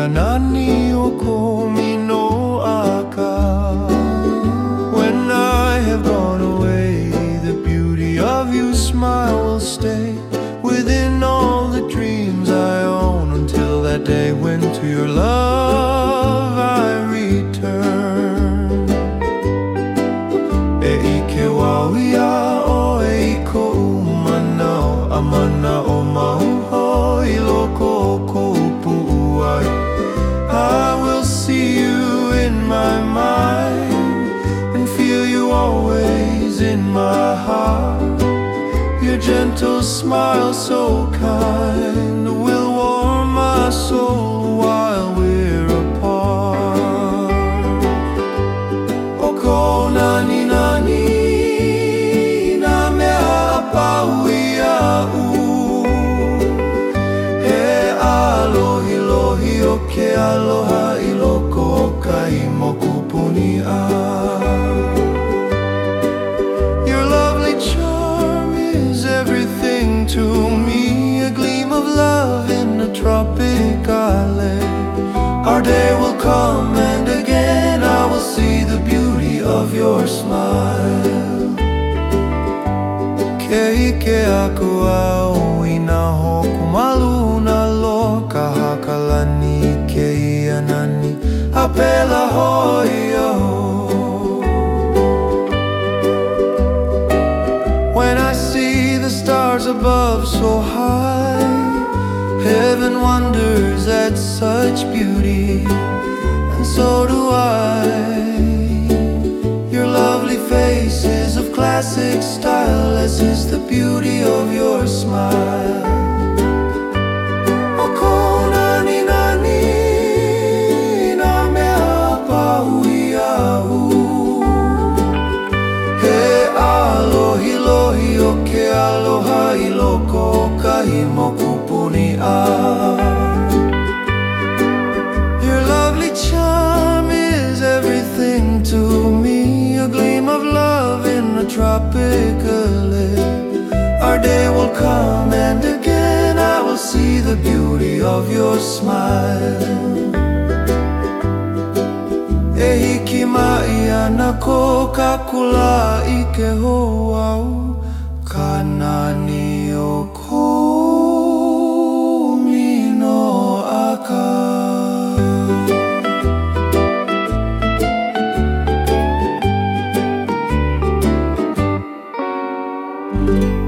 nani o komi no aka. When I have gone away, the beauty of your smile will stay within all the dreams I own, until that day when to your love I return. E ike wawia o e ko umana amana o mahu i loko ko pu'uai. I will see you in my mind and feel you always in my heart. Your gentle smile so kind will warm my soul while we're apart. Oko nani nani na mea apaui a'u. He alohi lohi o ke aloha i loko o kai moku punia. Everything to me, a gleam of love in a tropic island. Our day will come and again I will see the beauty of your smile. Ke ike aku au i nā hoku malu na loka hakalani ke ia nani a pela hoi aho. When I see the stars above so high, heaven wonders at such beauty, and so do I. Your lovely face is of classic style, as is the beauty of your smile. Oko nani nani na mea apaui a'u. He alohi lohi o ke aloha i loko o kahi moku punia. Your lovely charm is everything to me, a gleam of love in a tropical lake. Our day will come and again I will see the beauty of your smile. E hiki mai ana ko ka kula i ke hoau, ka nani o komi no aka.